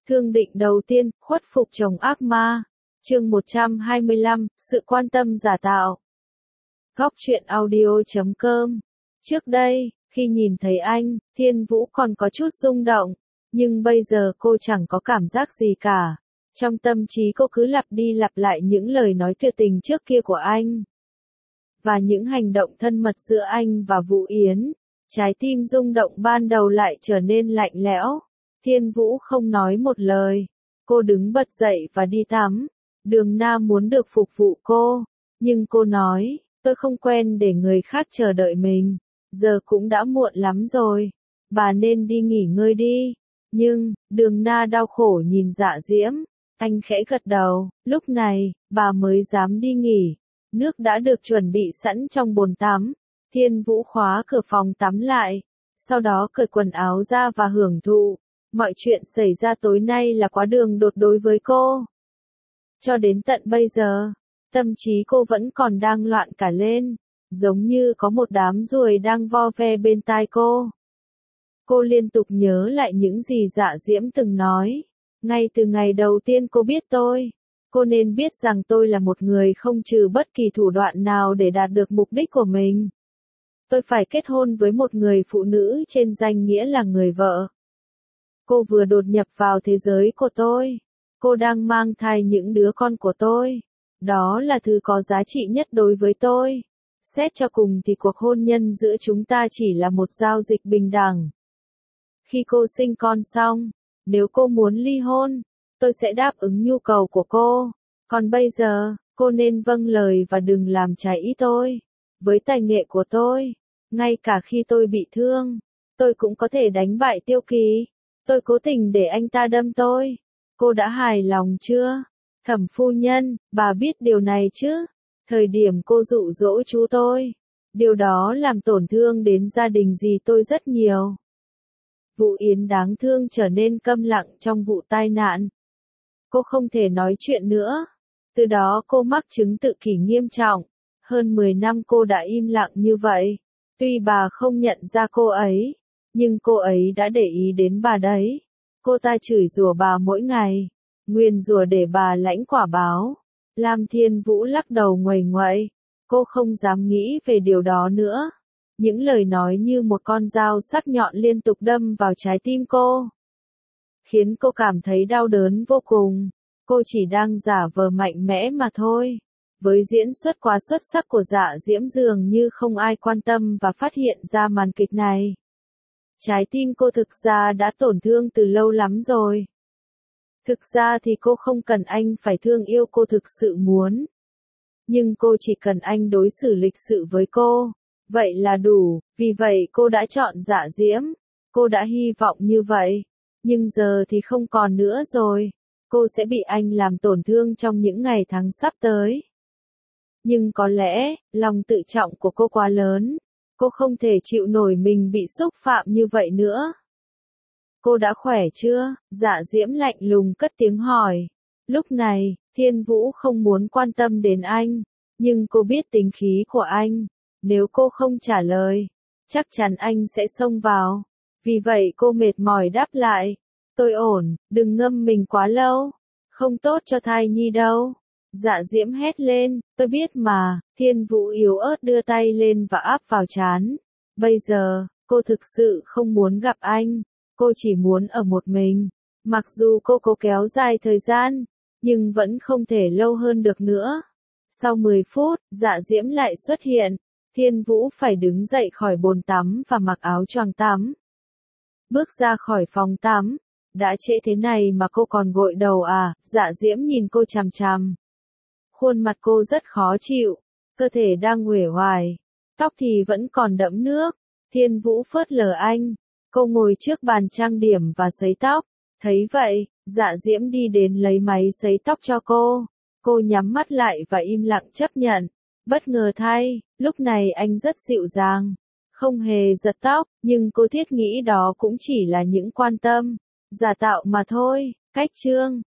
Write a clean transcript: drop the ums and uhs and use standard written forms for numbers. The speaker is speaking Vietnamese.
Thương định đầu tiên, khuất phục chồng ác ma. Chương 125, sự quan tâm giả tạo. Góc truyện audio.com. Trước đây, khi nhìn thấy anh, Thiên Vũ còn có chút rung động, nhưng bây giờ cô chẳng có cảm giác gì cả. Trong tâm trí cô cứ lặp đi lặp lại những lời nói tuyệt tình trước kia của anh. Và những hành động thân mật giữa anh và Vũ Yến. Trái tim rung động ban đầu lại trở nên lạnh lẽo. Thiên Vũ không nói một lời. Cô đứng bật dậy và đi tắm. Đường Na muốn được phục vụ cô. Nhưng cô nói, tôi không quen để người khác chờ đợi mình. Giờ cũng đã muộn lắm rồi. Bà nên đi nghỉ ngơi đi. Nhưng, Đường Na đau khổ nhìn Dạ Diễm. Anh khẽ gật đầu. Lúc này, bà mới dám đi nghỉ. Nước đã được chuẩn bị sẵn trong bồn tắm. Thiên Vũ khóa cửa phòng tắm lại. Sau đó cởi quần áo ra và hưởng thụ. Mọi chuyện xảy ra tối nay là quá đường đột đối với cô. Cho đến tận bây giờ, tâm trí cô vẫn còn đang loạn cả lên. Giống như có một đám ruồi đang vo ve bên tai cô. Cô liên tục nhớ lại những gì Dạ Diễm từng nói. Ngay từ ngày đầu tiên cô biết tôi. Cô nên biết rằng tôi là một người không trừ bất kỳ thủ đoạn nào để đạt được mục đích của mình. Tôi phải kết hôn với một người phụ nữ trên danh nghĩa là người vợ. Cô vừa đột nhập vào thế giới của tôi. Cô đang mang thai những đứa con của tôi. Đó là thứ có giá trị nhất đối với tôi. Xét cho cùng thì cuộc hôn nhân giữa chúng ta chỉ là một giao dịch bình đẳng. Khi cô sinh con xong, nếu cô muốn ly hôn, tôi sẽ đáp ứng nhu cầu của cô. Còn bây giờ, cô nên vâng lời và đừng làm trái ý tôi. Với tài nghệ của tôi, ngay cả khi tôi bị thương, tôi cũng có thể đánh bại Tiêu Kỳ. Tôi cố tình để anh ta đâm tôi. Cô đã hài lòng chưa? Thẩm phu nhân, bà biết điều này chứ? Thời điểm cô dụ dỗ chú tôi, điều đó làm tổn thương đến gia đình dì tôi rất nhiều. Vũ Yến đáng thương trở nên câm lặng trong vụ tai nạn. Cô không thể nói chuyện nữa. Từ đó cô mắc chứng tự kỷ nghiêm trọng. Hơn 10 năm cô đã im lặng như vậy. Tuy bà không nhận ra cô ấy, nhưng cô ấy đã để ý đến bà đấy. Cô ta chửi rủa bà mỗi ngày, nguyền rủa để bà lãnh quả báo. Lam Thiên Vũ lắc đầu nguầy nguậy. Cô không dám nghĩ về điều đó nữa. Những lời nói như một con dao sắc nhọn liên tục đâm vào trái tim cô, khiến cô cảm thấy đau đớn vô cùng. Cô chỉ đang giả vờ mạnh mẽ mà thôi. Với diễn xuất quá xuất sắc của Dạ Diễm dường như không ai quan tâm và phát hiện ra màn kịch này. Trái tim cô thực ra đã tổn thương từ lâu lắm rồi. Thực ra thì cô không cần anh phải thương yêu cô thực sự muốn. Nhưng cô chỉ cần anh đối xử lịch sự với cô. Vậy là đủ, vì vậy cô đã chọn Dạ Diễm. Cô đã hy vọng như vậy. Nhưng giờ thì không còn nữa rồi. Cô sẽ bị anh làm tổn thương trong những ngày tháng sắp tới. Nhưng có lẽ, lòng tự trọng của cô quá lớn. Cô không thể chịu nổi mình bị xúc phạm như vậy nữa. Cô đã khỏe chưa? Dạ Diễm lạnh lùng cất tiếng hỏi. Lúc này, Thiên Vũ không muốn quan tâm đến anh. Nhưng cô biết tính khí của anh. Nếu cô không trả lời, chắc chắn anh sẽ xông vào. Vì vậy cô mệt mỏi đáp lại. Tôi ổn, đừng ngâm mình quá lâu. Không tốt cho thai nhi đâu. Dạ Diễm hét lên, tôi biết mà. Thiên Vũ yếu ớt đưa tay lên và áp vào trán. Bây giờ, cô thực sự không muốn gặp anh. Cô chỉ muốn ở một mình. Mặc dù cô cố kéo dài thời gian, nhưng vẫn không thể lâu hơn được nữa. Sau 10 phút, Dạ Diễm lại xuất hiện. Thiên Vũ phải đứng dậy khỏi bồn tắm và mặc áo choàng tắm. Bước ra khỏi phòng tắm. Đã trễ thế này mà cô còn gội đầu à? Dạ Diễm nhìn cô chằm chằm. Khuôn mặt cô rất khó chịu. Cơ thể đang uể oải. Tóc thì vẫn còn đẫm nước. Thiên Vũ phớt lờ anh. Cô ngồi trước bàn trang điểm và sấy tóc. Thấy vậy, Dạ Diễm đi đến lấy máy sấy tóc cho cô. Cô nhắm mắt lại và im lặng chấp nhận. Bất ngờ thay, lúc này anh rất dịu dàng. Không hề giật tóc, nhưng cô thiết nghĩ đó cũng chỉ là những quan tâm giả tạo mà thôi. Cách chương